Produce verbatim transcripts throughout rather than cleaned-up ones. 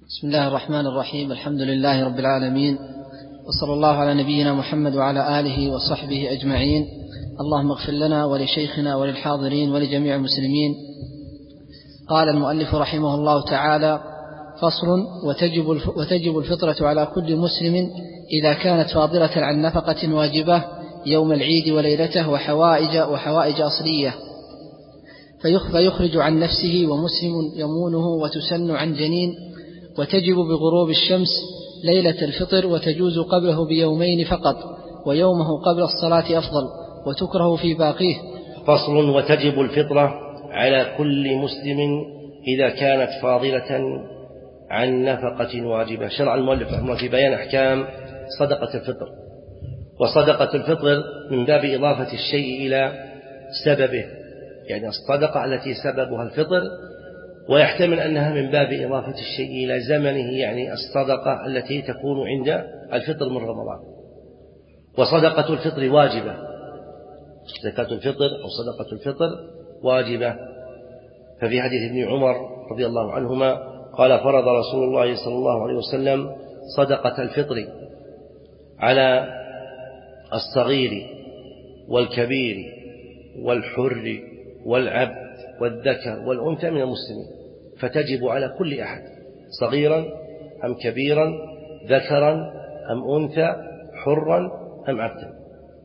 بسم الله الرحمن الرحيم. الحمد لله رب العالمين، وصلى الله على نبينا محمد وعلى آله وصحبه أجمعين. اللهم اغفر لنا ولشيخنا وللحاضرين ولجميع المسلمين. قال المؤلف رحمه الله تعالى: فصل: وتجب وتجب الفطرة على كل مسلم إذا كانت فاضلة عن نفقة واجبة يوم العيد وليلته وحوائج وحوائج أصلية، فيخرج عن نفسه ومسلم يمونه، وتسن عن جنين، وتجب بغروب الشمس ليلة الفطر، وتجوز قبله بيومين فقط، ويومه قبل الصلاة أفضل، وتكره في باقيه. فصل: وتجب الفطرة على كل مسلم إذا كانت فاضلة عن نفقة واجبة. شرع المؤلف رحمه في بيان أحكام صدقة الفطر. وصدقة الفطر من باب إضافة الشيء إلى سببه، يعني الصدقة التي سببها الفطر، ويحتمل أنها من باب إضافة الشيء إلى زمنه، يعني الصدقة التي تكون عند الفطر من رمضان. وصدقة الفطر واجبة، زكاة الفطر أو صدقة الفطر واجبة. ففي حديث ابن عمر رضي الله عنهما قال: فرض رسول الله صلى الله عليه وسلم صدقة الفطر على الصغير والكبير والحر والعبد والذكر والأنثى من المسلمين، فتجب على كل أحد، صغيرا أم كبيرا، ذكرا أم أنثى، حرا أم عبدا.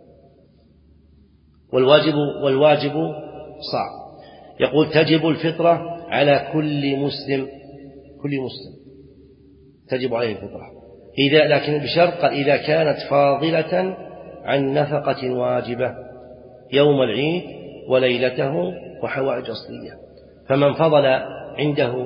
والواجب والواجب صعب. يقول: تجب الفطرة على كل مسلم، كل مسلم تجب عليه الفطرة، إذا لكن بشرط إذا كانت فاضلة عن نفقة واجبة يوم العيد وليلته وحوائج أصلية. فمن فضل عنده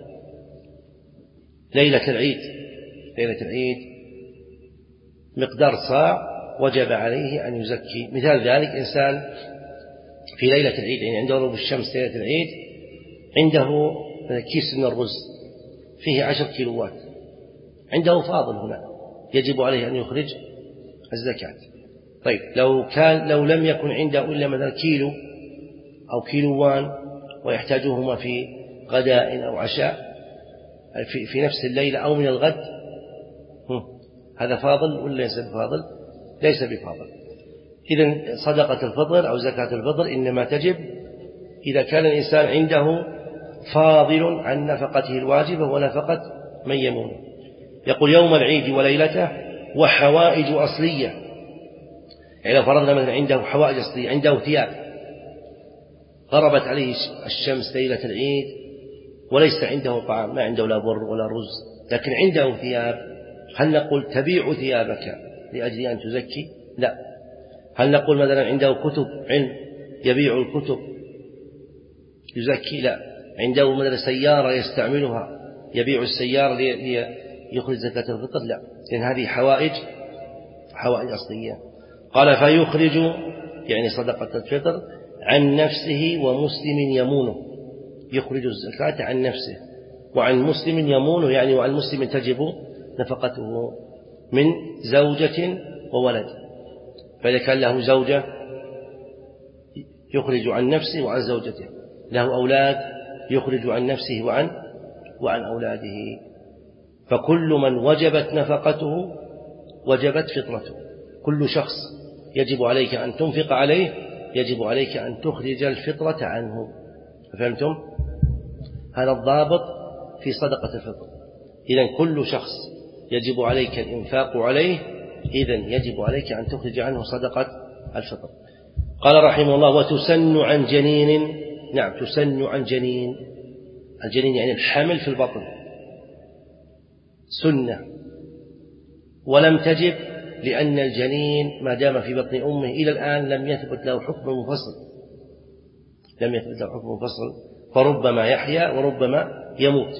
ليلة العيد ليلة العيد مقدار صاع، وجب عليه أن يزكي. مثال ذلك: إنسان في ليلة العيد، يعني عند غروب الشمس ليلة العيد، عنده كيس من الرز فيه عشر كيلوات، عنده فاضل هنا، يجب عليه أن يخرج الزكاة. طيب لو كان لو لم يكن عنده إلا مثلا كيلو أو كيلوان، ويحتاجهما في غداء أو عشاء في, في نفس الليلة أو من الغد، هذا فاضل ولا ليس بفاضل؟ ليس بفاضل. إذن صدقة الفطر أو زكاة الفطر إنما تجب إذا كان الإنسان عنده فاضل عن نفقته الواجبة ونفقة من يمونه. يقول: يوم العيد وليلته وحوائج أصلية. يعني لو فرضنا مثلا عنده حوائج أصلية، عنده ثياب، غربت عليه الشمس ليلة العيد وليس عنده طعام، ما عنده لا بر ولا رز، لكن عنده ثياب، هل نقول تبيع ثيابك لأجل أن تزكي؟ لا. هل نقول مثلا عنده كتب علم يبيع الكتب يزكي؟ لا. عنده مثلا سيارة يستعملها يبيع السيارة ليخرج زكاة الفطر؟ لا، لأن هذه حوائج حوائج أصلية. قال: فيخرج يعني صدقة الفطر عن نفسه ومسلم يمونه، يخرج الزكاة عن نفسه وعن مسلم يمونه، يعني وعن مسلم تجب نفقته من زوجة وولد. فإذا كان له زوجة يخرج عن نفسه وعن زوجته، له أولاد يخرج عن نفسه وعن وعن أولاده. فكل من وجبت نفقته وجبت فطرته. كل شخص يجب عليك أن تنفق عليه، يجب عليك أن تخرج الفطرة عنه. فهمتم؟ هذا الضابط في صدقة الفطر. إذن كل شخص يجب عليك الإنفاق عليه، إذن يجب عليك أن تخرج عنه صدقة الفطر. قال رحمه الله: وتسن عن جنين. نعم، تسن عن جنين. الجنين يعني الحمل في البطن، سنة، ولم تجب لأن الجنين ما دام في بطن أمه إلى الآن لم يثبت له حكم منفصل، لم يثبت له حكم منفصل، فربما يحيا وربما يموت.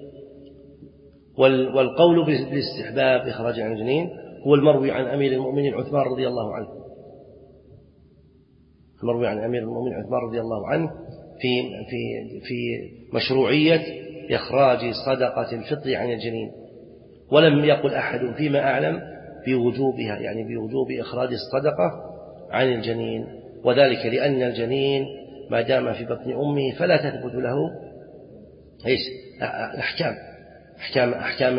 والقول بالاستحباب إخراج عن الجنين هو المروي عن أمير المؤمنين عثمان رضي الله عنه، المروي عن أمير المؤمنين عثمان رضي الله عنه في في في مشروعية إخراج صدقة الفطر عن الجنين، ولم يقل أحد فيما أعلم بوجوبها، يعني بوجوب إخراج الصدقة عن الجنين، وذلك لأن الجنين ما دام في بطن أمه فلا تثبت له إيش الأحكام، أحكام أحكام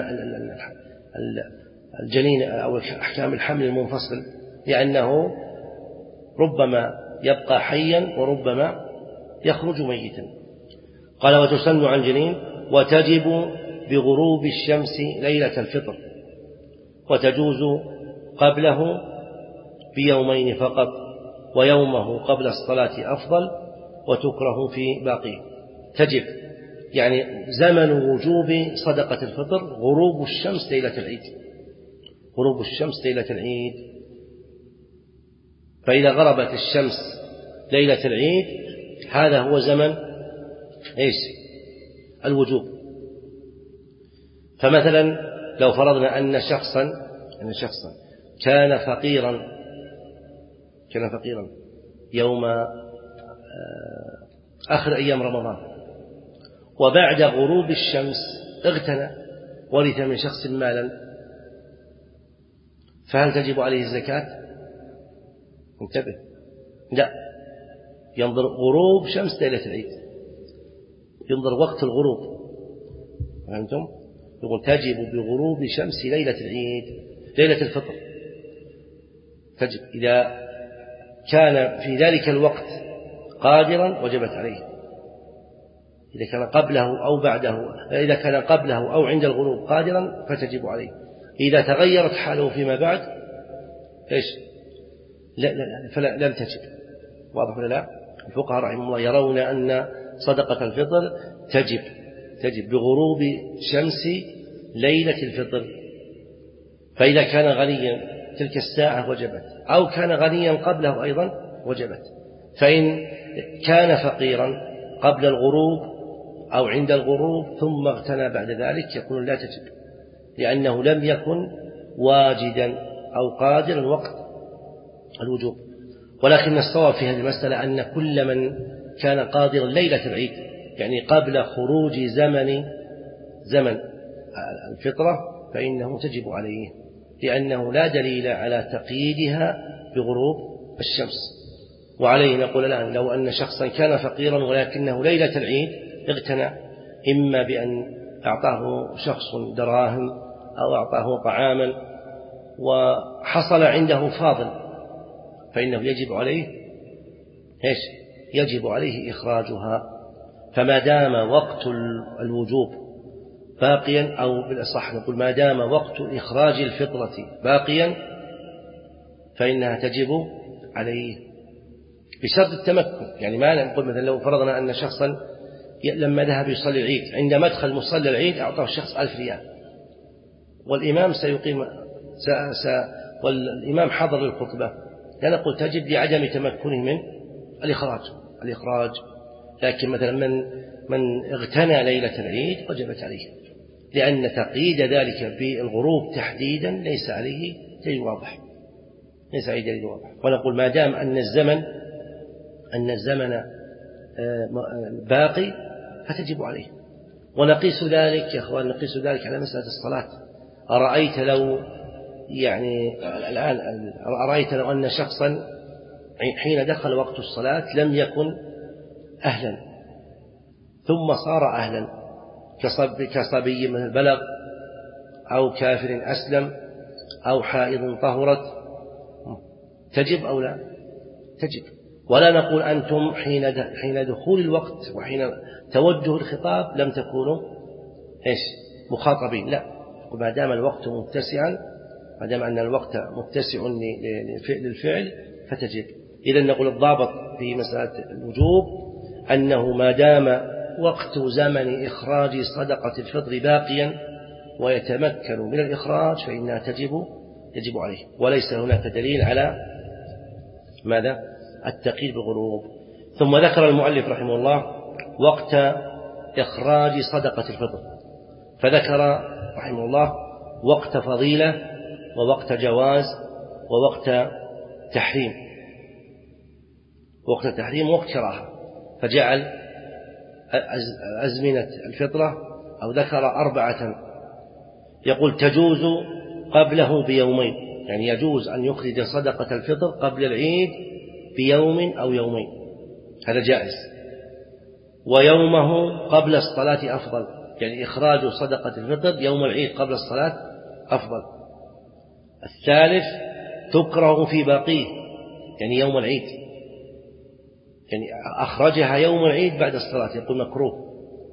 الجنين أو أحكام الحمل المنفصل، لأنه ربما يبقى حيا وربما يخرج ميتا. قال وتسن عن جنين وتجب بغروب الشمس ليلة الفطر، وتجوز قبله بيومين فقط، ويومه قبل الصلاة أفضل، وتكره في باقي. تجب يعني زمن وجوب صدقة الفطر غروب الشمس ليلة العيد، غروب الشمس ليلة العيد. فإذا غربت الشمس ليلة العيد هذا هو زمن إيش؟ الوجوب. فمثلا لو فرضنا أن شخصا أن شخصا كان فقيرا كان فقيرا يوم آخر أيام رمضان، وبعد غروب الشمس اغتنى ورث من شخص مالا، فهل تجب عليه الزكاة؟ انتبه، لا، ينظر غروب شمس ليلة العيد، ينظر وقت الغروب، فهمتم؟ يقول تجب بغروب شمس ليلة العيد ليلة الفطر، تجب إذا كان في ذلك الوقت قادرا وجبت عليه، إذا كان قبله أو بعده، إذا كان قبله أو عند الغروب قادرا فتجب عليه. إذا تغيرت حاله فيما بعد إيش؟ لا لا لا فلا لم تجب. واضح ولا لا؟ الفقهاء رحمهم الله يرون أن صدقة الفطر تجب تجب بغروب شمس ليلة الفطر. فإذا كان غنيا تلك الساعة وجبت، أو كان غنيا قبله أيضا وجبت. فإن كان فقيرا قبل الغروب أو عند الغروب ثم اغتنى بعد ذلك يقول لا تجب، لأنه لم يكن واجدا أو قادرا وقت الوجوب. ولكن الصواب في هذه المسألة أن كل من كان قادرا ليلة العيد، يعني قبل خروج زمن زمن الفطرة، فإنه تجب عليه، لأنه لا دليل على تقييدها بغروب الشمس. وعليه نقول الآن لو أن شخصا كان فقيرا ولكنه ليلة العيد اغتنى، إما بأن أعطاه شخص دراهم أو أعطاه طعاما وحصل عنده فاضل، فإنه يجب عليه إيش؟ يجب عليه إخراجها. فما دام وقت الوجوب باقيا، أو بالأصح نقول ما دام وقت إخراج الفطرة باقيا فإنها تجب عليه بشرط التمكن. يعني ما نقول مثلا لو فرضنا أن شخصا لما ذهب يصلي العيد عند مدخل مصلى العيد أعطاه الشخص ألف ريال، والإمام سيقيم س... س... والإمام حضر للخطبة، لا نقول تجب لعدم تمكنه من الإخراج الإخراج لكن مثلا من من اغتنى ليلة العيد وجبت عليه، لأن تقييد ذلك بالغروب تحديدا ليس عليه دليل واضح ليس عليه دليل واضح. ونقول ما دام أن الزمن أن الزمن باقي فتجب عليه. ونقيس ذلك يا أخوان نقيس ذلك على مسألة الصلاة. أرأيت لو يعني الآن أرأيت لو أن شخصا حين دخل وقت الصلاة لم يكن أهلا ثم صار أهلا كصب كصبي من البلغ أو كافر أسلم أو حائض طهرت، تجب أو لا؟ تجب. ولا نقول أنتم حين حين دخول الوقت وحين توجه الخطاب لم تكونوا إيش مخاطبين، لا، ما دام الوقت متسعا، ما دام أن الوقت متسع للفعل فتجب. إذا نقول الضابط في مسألة الوجوب أنه ما دام وقت زمن إخراج صدقة الفطر باقيا ويتمكن من الإخراج فإنها تجب يجب عليه، وليس هناك دليل على ماذا؟ التقييد بالغروب. ثم ذكر المؤلف رحمه الله وقت إخراج صدقة الفطر، فذكر رحمه الله وقت فضيلة ووقت جواز ووقت تحريم. وقت التحريم وقت كراهة، فجعل أزمنة الفطرة أو ذكر أربعة، يقول تجوز قبله بيومين، يعني يجوز أن يخرج صدقة الفطر قبل العيد بيوم أو يومين، هذا جائز. ويومه قبل الصلاة أفضل، يعني إخراج صدقة الفطر يوم العيد قبل الصلاة أفضل. الثالث تكره في باقيه، يعني يوم العيد، يعني أخرجها يوم العيد بعد الصلاة يقول مكروه،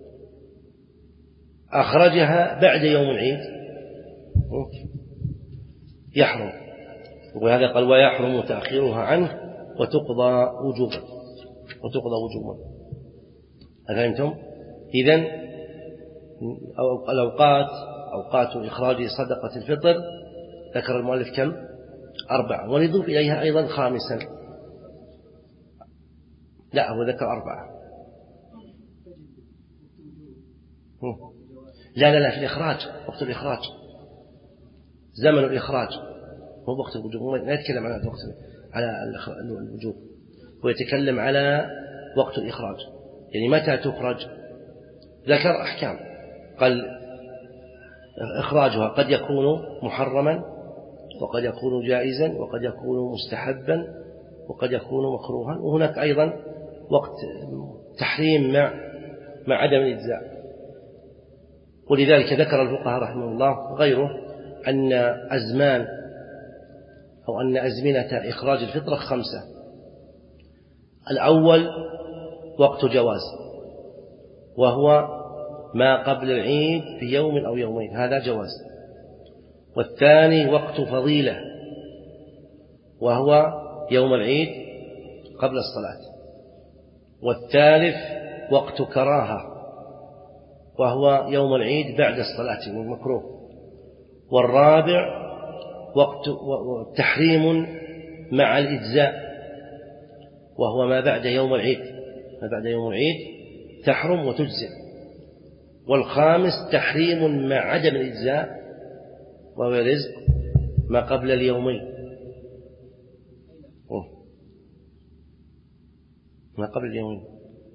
أخرجها بعد يوم العيد يحرم، وهذا قال ويحرم تأخيرها عنه وتقضى وجوبا وتقضى وجوبا. أفهمتم؟ إذن الأوقات أوقات إخراج صدقة الفطر ذكر المؤلف كم؟ أربعة، ونضيف إليها أيضا خامسا. لا هو ذكر أربعة. لا لا لا في الإخراج، وقت الإخراج، زمن الإخراج، مو وقت الوجوب، لا يتكلم عن وقت على الوجوب، هو يتكلم على وقت الإخراج، يعني متى تخرج. ذكر أحكام، قال إخراجها قد يكون محرما وقد يكون جائزا وقد يكون مستحبا وقد يكون مكروها، وهناك أيضا وقت تحريم مع مع عدم الإجزاء. ولذلك ذكر الفقهاء رحمه الله وغيره أن أزمان أو أن أزمنة إخراج الفطرة خمسة. الأول وقت جواز، وهو ما قبل العيد بيوم أو يومين، هذا جواز. والثاني وقت فضيلة، وهو يوم العيد قبل الصلاة. والثالث وقت كراهة، وهو يوم العيد بعد الصلاة من المكروه. والرابع وقت تحريم مع الإجزاء، وهو ما بعد يوم العيد، ما بعد يوم العيد تحرم وتجزئ. والخامس تحريم مع عدم الإجزاء، وهو رزق ما قبل اليومين، ما قبل اليومين.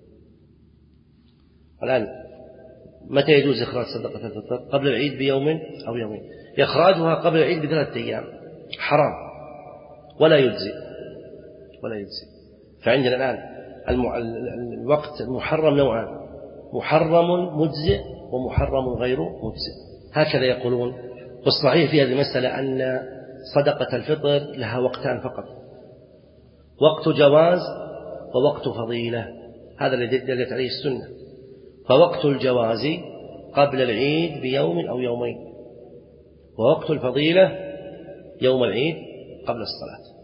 الآن متى يجوز إخراج صدقة الفطر؟ قبل العيد بيوم أو يومين. إخراجها قبل العيد بثلاثة أيام حرام ولا يجزي ولا يجزي. فعندنا الآن الوقت المحرم نوعان، محرم مجزئ ومحرم غير مجزئ، هكذا يقولون. والصحيح في هذه المسألة أن صدقة الفطر لها وقتان فقط، وقت جواز ووقت فضيلة، هذا الذي دلت عليه السنة. فوقت الجواز قبل العيد بيوم أو يومين، ووقت الفضيلة يوم العيد قبل الصلاة.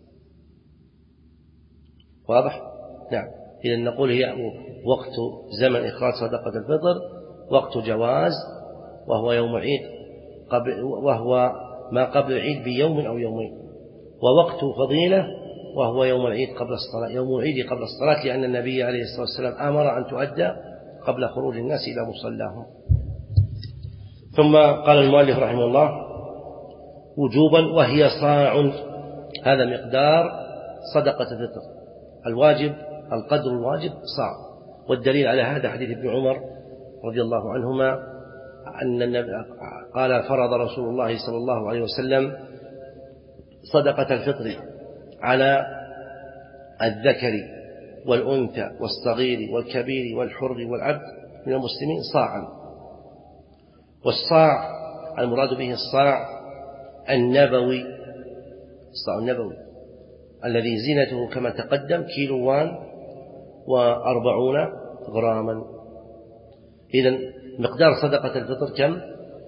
واضح؟ نعم. إذا نقول هي وقت زمن إخراج صدقة الفطر وقت جواز، وهو يوم العيد قبل، وهو ما قبل العيد بيوم أو يومين. ووقت فضيلة وهو يوم العيد قبل الصلاة، يوم العيد قبل الصلاة، لأن النبي عليه الصلاة والسلام أمر أن تؤدى قبل خروج الناس إلى مصلاهم. ثم قال المؤلف رحمه الله وجوبا وهي صاع، هذا مقدار صدقة الفطر، الواجب القدر الواجب صاع. والدليل على هذا حديث ابن عمر رضي الله عنهما أن النبي قال فرض رسول الله صلى الله عليه وسلم صدقة الفطر على الذكر والأنثى والصغير والكبير والحر والعبد من المسلمين صاعا. والصاع المراد به الصاع النبوي، الصاع النبوي الذي زينته كما تقدم كيلوان وأربعون غراما. إذن مقدار صدقة الفطر كم؟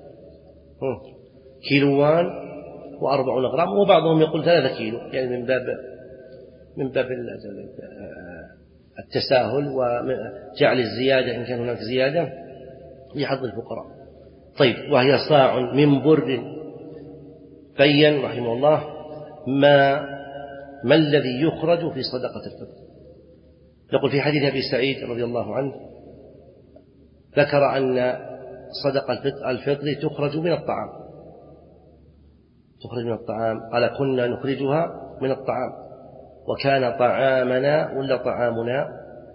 كيلوان وأربعون غرام، وبعضهم يقول ثلاثة كيلو، يعني من باب من باب التساهل وجعل الزيادة إن كان هناك زيادة لحظ الفقراء. طيب، وهي صاع من بر. بين رحمه الله ما ما الذي يخرج في صدقة الفطر. نقول في حديث أبي سعيد رضي الله عنه ذكر أن صدقة الفطر تخرج من الطعام، تخرج من الطعام، قال كنا نخرجها من الطعام، وكان طعامنا ولا طعامنا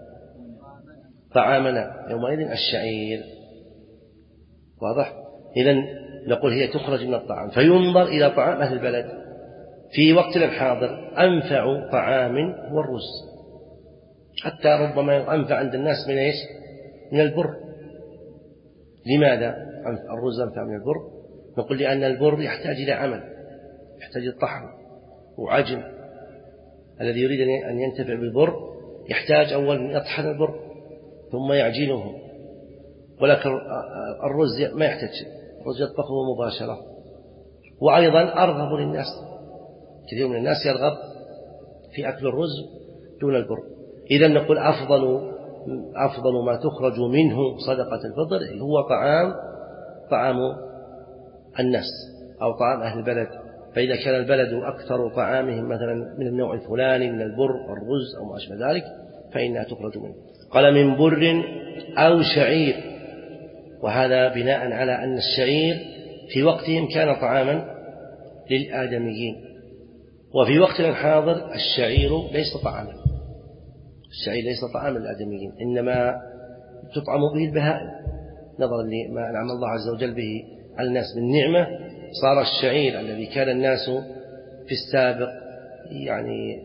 طعامنا يومئذ الشعير. واضح؟ إذن نقول هي تخرج من الطعام، فينظر إلى طعام أهل البلد في وقتنا الحاضر. أنفع طعام هو الرز، حتى ربما أنفع عند الناس من إيش؟ من البر. لماذا الرز أنفع من البر؟ نقول لأن البر يحتاج إلى عمل، يحتاج إلى طحن وعجن. الذي يريد أن ينتفع بالبر يحتاج أولا يطحن البر ثم يعجنه، ولكن الرز ما يحتاج شيء، الرز يطبخه مباشرة. وأيضا أرغب للناس، كثير من الناس يرغب في أكل الرز دون البر. إذا نقول أفضل أفضل ما تخرج منه صدقة الفطر هو طعام طعام الناس أو طعام أهل البلد. فإذا كان البلد أكثر طعامهم مثلا من النوع الفلاني من البر والرز أو ما أشبه ذلك فإنها تخرج منه. قال من بر أو شعير، وهذا بناء على أن الشعير في وقتهم كان طعاما للآدميين، وفي وقتنا الحاضر الشعير ليس طعاما، الشعير ليس طعاما للآدميين، إنما تطعم به البهائم نظرا لما أنعم الله عز وجل به على الناس من نعمة. صار الشعير الذي كان الناس في السابق يعني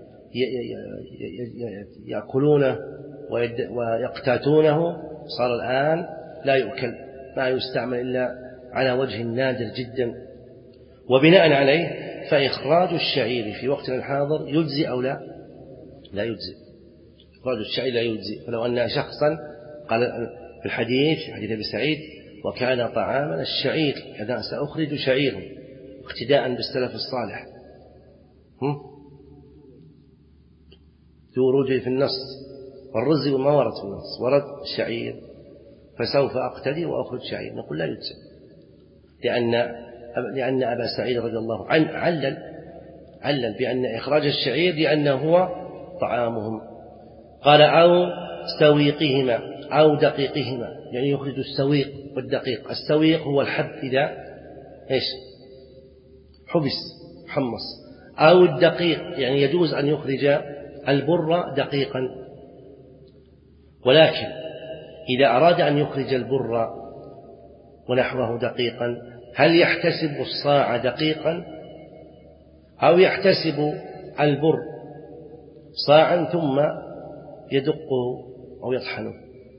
يأكلونه ويقتاتونه صار الآن لا يؤكل، ما يستعمل إلا على وجه نادر جدا. وبناء عليه فإخراج الشعير في وقتنا الحاضر يجزي أو لا؟ لا يجزي، إخراج الشعير لا يجزي. فلو أن شخصا قال في الحديث حديث أبي سعيد وكان طعاما الشعير، إذا سأخرج شعيرا اقتداء بالسلف الصالح ورود في النص والرز وما ورد في النص ورد الشعير، فسوف أقتدي وأخرج شعير. نقول لا يجزي، لأن لأن أبا سعيد رضي الله عنه علل علل بأن إخراج الشعير لأنه هو طعامهم. قال أو سويقهما أو دقيقهما، يعني يخرج السويق والدقيق. السويق هو الحب إذا إيش حبس حمص، أو الدقيق يعني يجوز أن يخرج البر دقيقا، ولكن إذا أراد أن يخرج البر ونحوه دقيقا هل يحتسب الصاع دقيقا أو يحتسب البر صاعا ثم يدقه أو يطحنه؟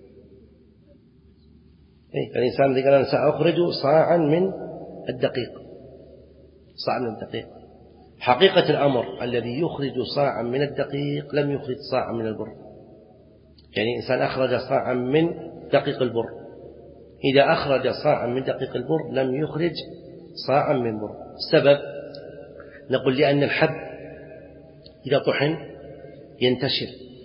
إيه؟ فالإنسان إذا قال أنا سأخرج صاعا من الدقيق، صاعا من الدقيق، حقيقة الأمر الذي يخرج صاعا من الدقيق لم يخرج صاعا من البر. يعني إنسان أخرج صاعا من دقيق البر، إذا أخرج صاعا من دقيق البر لم يخرج صاعا من البر. السبب نقول لأن الحب إذا طحن ينتشر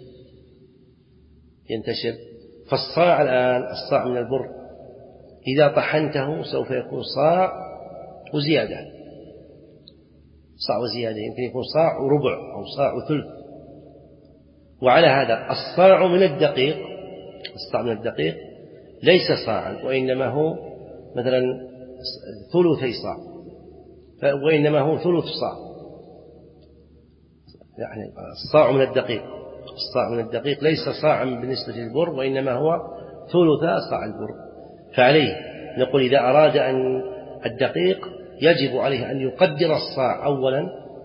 ينتشر فالصاع الآن الصاع من البر إذا طحنته سوف يكون صاع وزيادة، صاع وزيادة، يمكن يكون صاع وربع أو صاع وثلث. وعلى هذا الصاع من الدقيق الصاع من الدقيق ليس صاعا، وإنما هو مثلا ثلثي صاع، وإنما هو ثلث صاع. يعني الصاع من الدقيق الصاع من الدقيق ليس صاعا بالنسبة للبر، وإنما هو ثلث صاع البر. فعليه نقول إذا أراد أن الدقيق يجب عليه أن يقدر الصاع أولا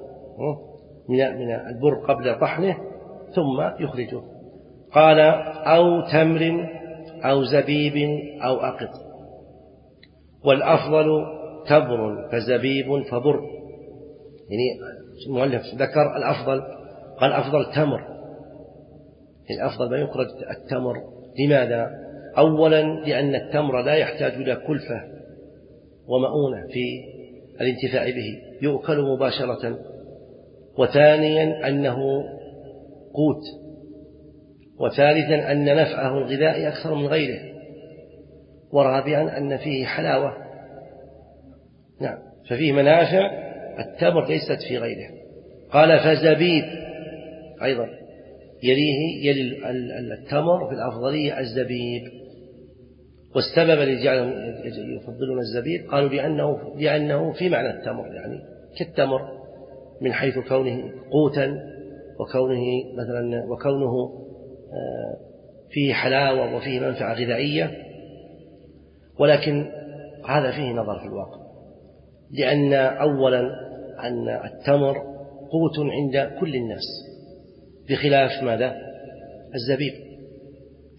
من البر قبل طحنه ثم يخرجه. قال أو تمر أو زبيب أو أقط، والأفضل تبر فزبيب فبر. يعني المؤلف ذكر الأفضل، قال أفضل تمر، الأفضل ما يخرج التمر. لماذا؟ أولا لأن التمر لا يحتاج إلى كلفة ومؤونة في الانتفاع به، يؤكل مباشرة. وثانيا أنه قوت. وثالثا أن نفعه الغذائي أكثر من غيره. ورابعا أن فيه حلاوة، نعم، ففيه منافع التمر ليست في غيره. قال فزبيب أيضا يليه يلي التمر في الأفضلية الزبيب. والسبب الذي جعلهم يفضلون الزبيب قالوا لأنه, لأنه في معنى التمر، يعني كالتمر من حيث كونه قوتا وكونه مثلا وكونه فيه حلاوة وفيه منفعة غذائية. ولكن هذا فيه نظر في الواقع، لأن أولا أن التمر قوت عند كل الناس بخلاف ماذا؟ الزبيب.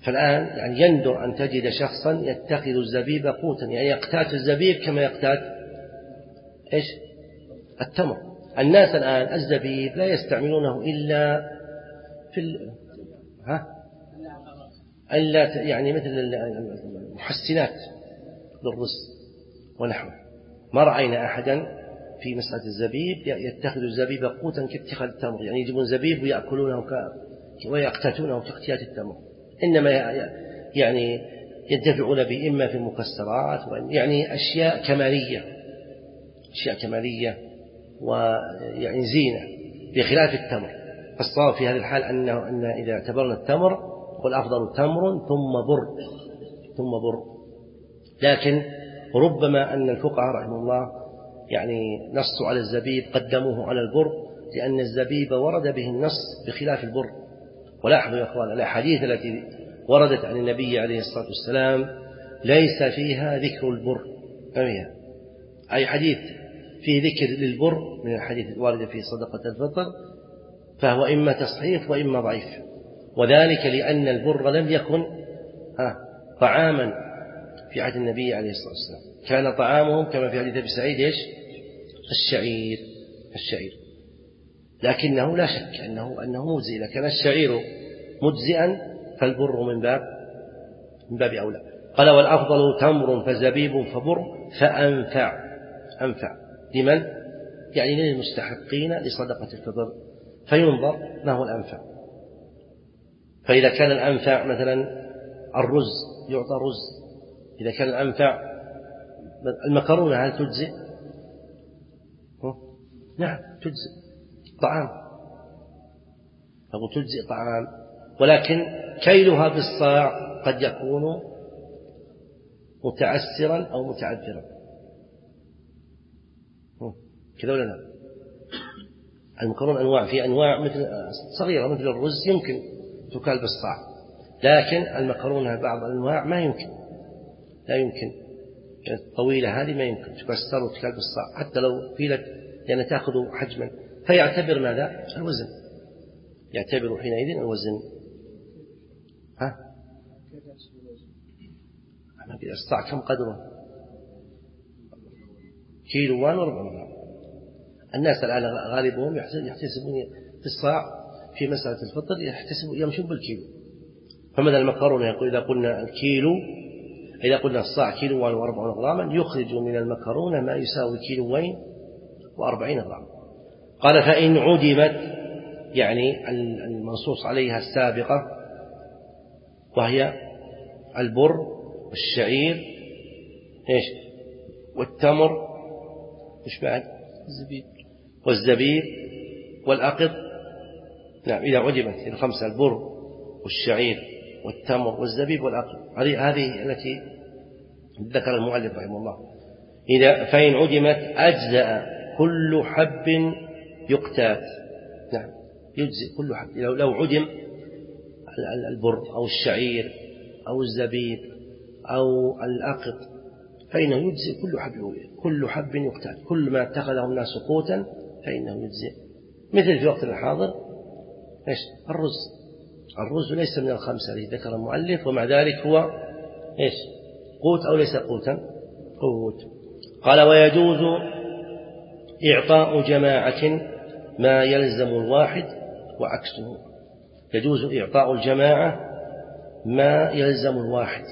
فالآن يعني يندر أن تجد شخصا يتخذ الزبيب قوتا، يعني يقتات الزبيب كما يقتات إيش؟ التمر. الناس الآن الزبيب لا يستعملونه إلا في ال... ها؟ إلا يعني مثل المحسنات للرز ونحوه. ما رأينا أحدا في مسألة الزبيب يتخذ الزبيب قوتا كاتخاذ التمر، يعني يجيبون زبيب ويأكلونه ويقتاتونه كاقتيات التمر، إنما يعني ينتفعون به إما في المكسرات، يعني أشياء كمالية، أشياء كمالية ويعني زينة، بخلاف التمر. فالصواب في هذه الحال أنه أن إذا اعتبرنا التمر والأفضل تمر ثم بر ثم بر. لكن ربما أن الفقهاء رحمه الله يعني نصوا على الزبيب قدموه على البر، لأن الزبيب ورد به النص بخلاف البر. ولاحظوا يا أخوان الأحاديث التي وردت عن النبي عليه الصلاة والسلام ليس فيها ذكر البر، فيها أي حديث فيه ذكر للبر من الحديث الواردة في صدقة الفطر فهو إما تصحيح وإما ضعيف، وذلك لأن البر لم يكن طعاما في عهد النبي عليه الصلاة والسلام، كان طعامهم كما في حديث أبي سعيد إيش؟ الشعير الشعير لكنه لا شك أنه أنه مجزئ. إذا كان الشعير مجزئا فالبر من باب من باب أولى. قال والأفضل تمر فزبيب فبر فأنفع أنفع لمن؟ يعني للمستحقين لصدقة الفطر، فينظر ما هو الأنفع. فإذا كان الأنفع مثلا الرز يعطى رز، إذا كان الأنفع المكرونة هل تجزئ؟ نعم تجزئ طعام، أو تجزئ طعام، ولكن كيلها بالصاع قد يكون متعسرا أو متعذرا كذا ولا لا؟ المكرونة أنواع، في أنواع مثل صغيرة مثل الرز يمكن تكال بالصاع، لكن المكرونة بعض الأنواع ما يمكن، لا يمكن، يعني الطويلة هذه ما يمكن تكسر وتكال بالصاع حتى لو فيلت، لأن تأخذ حجما. فيعتبر ماذا؟ الوزن، يعتبر حينئذ الوزن. ها؟ الصاع كم قدره؟ كيلوان وربع جرام. الناس الآن غالبهم يحتسبون في الصاع في مسألة الفطر يحتسبون يمشون بالكيلو. فمثلا المكرونة يقول إذا قلنا الكيلو، إذا قلنا الصاع كيلوان وأربعون غراما يخرج من المكرونة ما يساوي كيلوين وأربعين غرام. قال فإن عدمت، يعني المنصوص عليها السابقة وهي البر والشعير إيش والتمر إيش بعد الزبيب والزبيب والأقط. نعم إذا عدمت الخمسة البر والشعير والتمر والزبيب والأقط، هذه التي ذكر المؤلف رحمه الله. إذا فإن عدمت أجزأ كل حب يقتات. نعم يجزئ كل حب، لو عدم البر أو الشعير أو الزبيب أو الأقط فإنه يجزئ كل حب كل حب يقتات، كل ما اتخذه الناس قوتا فإنه يجزئ. مثل في وقت الحاضر إيش الرز، الرز ليس من الخمسة التي ذكر المؤلف، ومع ذلك هو إيش قوت أو ليس قوتا؟ قوت. قال ويجوز إعطاء جماعة ما يلزم الواحد وعكسه. يجوز إعطاء الجماعة ما يلزم الواحد،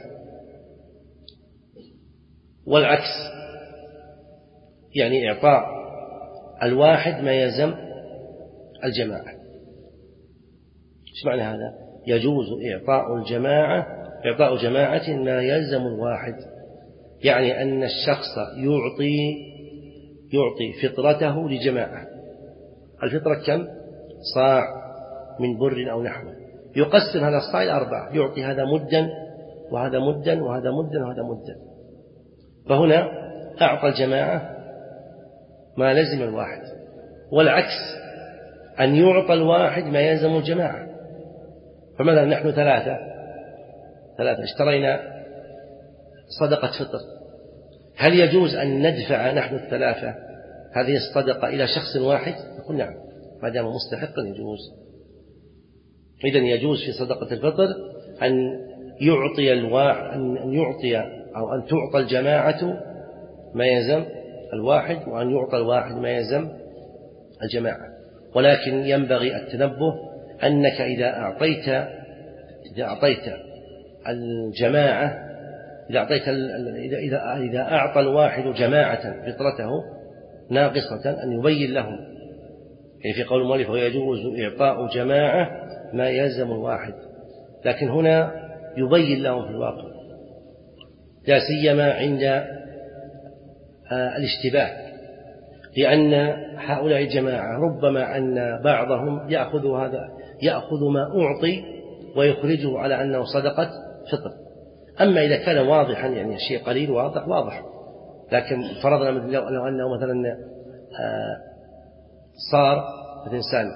والعكس يعني إعطاء الواحد ما يلزم الجماعة. إيش معنى هذا؟ يجوز إعطاء الجماعة إعطاء جماعة ما يلزم الواحد، يعني أن الشخص يعطي يعطي فطرته لجماعة. الفطرة كم؟ صاع من بر أو نحوه، يقسم هذا الصاع إلى أربعة، يعطي هذا مدا وهذا مدا وهذا مدا وهذا مدا. فهنا أعطى الجماعة ما لزم الواحد، والعكس أن يعطى الواحد ما يلزم الجماعة. فمثلا نحن ثلاثة ثلاثة اشترينا صدقة فطر، هل يجوز أن ندفع نحن الثلاثة هذه الصدقة إلى شخص واحد؟ نقول نعم، ما دام مستحقا يجوز. إذن يجوز في صدقة الفطر أن يعطي الواحد أن يعطي أو أن تعطى الجماعة ما يلزم الواحد، وأن يعطى الواحد ما يلزم الجماعة. ولكن ينبغي التنبه أنك إذا أعطيت إذا أعطيت الجماعة إذا أعطيت إذا إذا إذا أعطى الواحد جماعة فطرته ناقصة أن يبين لهم، يعني في قول المؤلف ويجوز إعطاء جماعة ما يلزم الواحد، لكن هنا يبين لهم في الواقع، لا سيما عند الاشتباه، لأن هؤلاء الجماعة ربما أن بعضهم يأخذ هذا يأخذ ما أعطي ويخرجه على أنه صدقة فطر. أما إذا كان واضحا يعني شيء قليل واضح واضح، لكن فرضنا لو أنه مثلا صار إنسان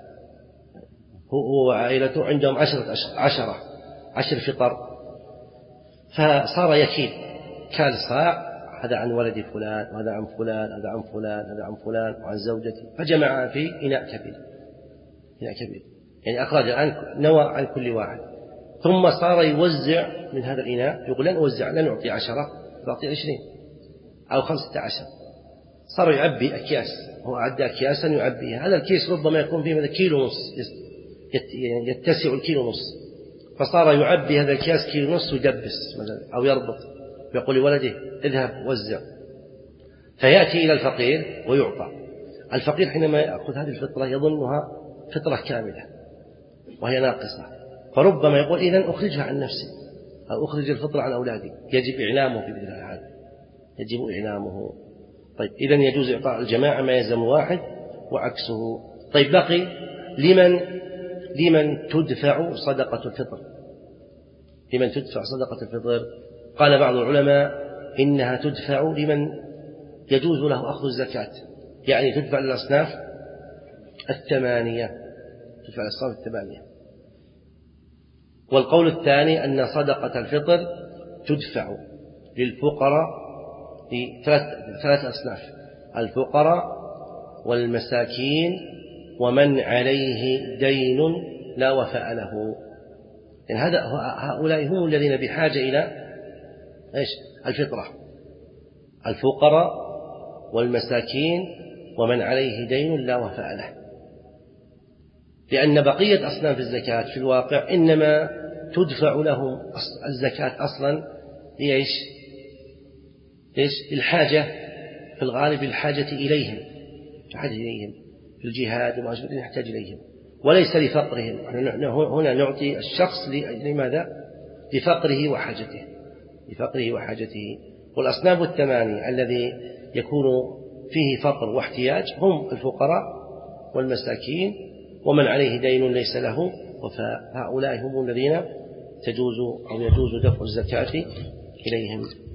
هو وعائلته عندهم عشرة عشرة عشر فطر، فصار يكيل كال صاع، هذا عن ولد فلان وهذا عن فلان هذا عن فلان هذا عن فلان وعن زوجتي، فجمع في إناء كبير إناء كبير يعني أخرج الآن نوى عن كل واحد، ثم صار يوزع من هذا الإناء، يقول لن أوزع لن أعطي عشرة أعطي عشرين أو خمسة عشر، صار يعبي أكياس، هو أعد أكياسا يعبيها، هذا الكيس ربما يكون فيه كيلو ونص يتسع الكيلو ونص، فصار يعبي هذا الكياس كيلو ونص ويدبس مثلا أو يربط، يقول لولده اذهب وزع، فيأتي إلى الفقير ويعطى. الفقير حينما يأخذ هذه الفطرة يظنها فطرة كاملة وهي ناقصة، فربما يقول إذن أخرجها عن نفسي أو أخرج الفطرة عن أولادي، يجب إعلامه في مثل هذا، يجب إعلامه. طيب إذن يجوز إعطاء الجماعة ما يلزم واحد وعكسه. طيب بقي لمن لمن تدفع صدقة الفطر، لمن تدفع صدقة الفطر؟ قال بعض العلماء إنها تدفع لمن يجوز له أخذ الزكاة، يعني تدفع للأصناف الثمانية، تدفع للأصناف الثمانية. والقول الثاني أن صدقة الفطر تدفع للفقراء لثلاث ثلاث أصناف: الفقراء والمساكين ومن عليه دين لا وفاء له. يعني هذا هؤلاء هم الذين بحاجة إلى إيش؟ الفطرة، الفقراء والمساكين ومن عليه دين لا وفاء له، لأن بقية أصناف الزكاة في الواقع إنما تدفع لهم الزكاة أصلا لإيش؟ إيش؟ الحاجة في الغالب، الحاجة إليهم، الحاجة إليهم في الجهاد وما أشبه يحتاج إليهم، وليس لفقرهم. هنا نعطي الشخص لماذا؟ لفقره وحاجته، لفقره وحاجته. والأصناف الثمانية الذي يكون فيه فقر واحتياج هم الفقراء والمساكين ومن عليه دين ليس له وفاء، هؤلاء هم الذين تجوز أو يجوز دفع الزكاة إليهم.